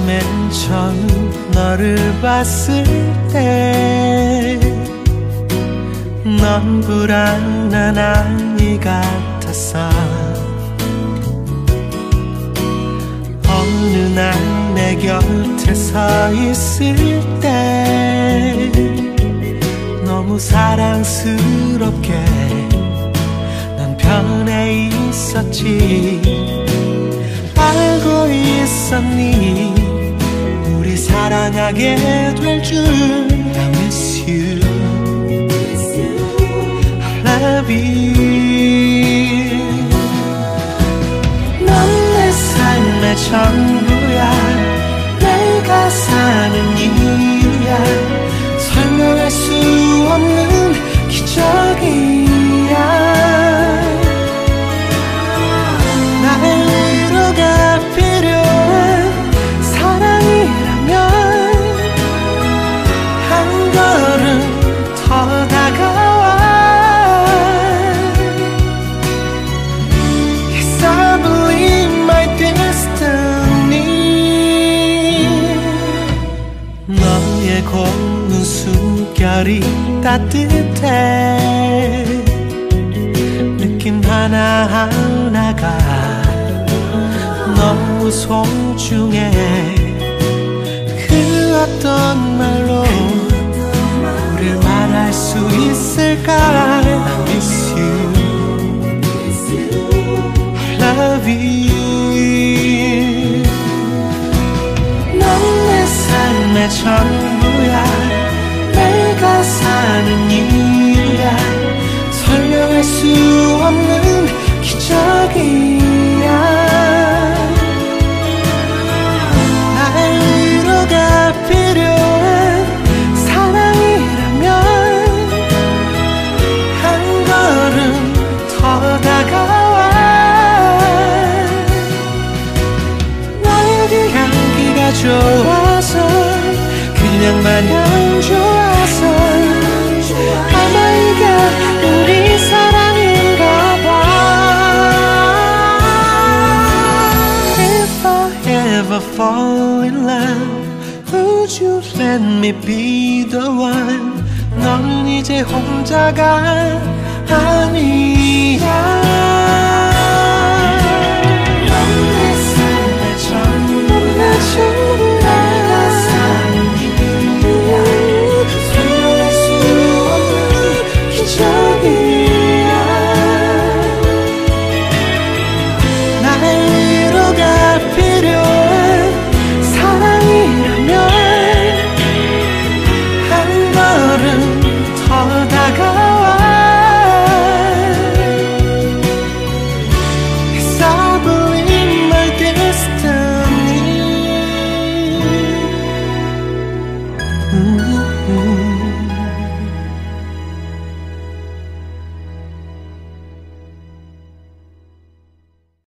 맨 처음 너를 봤을 때 넌 불안한 아이 같았어. 어느 날 내 곁에 서 있을 때 너무 사랑스럽게 넌 변해 있었지. 알고 있었니 우리 사랑하게 될 줄. I miss you, I love you. 넌 내 삶의 전부야. 내가 사는 이유야. 설명할 수 없는 기적이야. 나의 위로가 필요한 사랑이라면 한 걸음 더 다가와. Yes, I believe my destiny. 너의 고운 숨결이 따뜻해. 느낌 하나하나가 너무 소중해. 그 어떤 말로 우릴 말할 수 있을까. I miss you, I love you. 넌 내 삶의 전부야. 내가 사는 이유야. 설명할 수 없는 기적이야. 나의 위로가 필요한 사랑이라면 한 걸음 더 다가와. 너의 그 향기가 좋아서 그냥 마냥 좋아서 아마 이게 우리 사랑인가 봐. If I ever fall in love, would you let me be the one? 넌 이제 혼자가 아니야.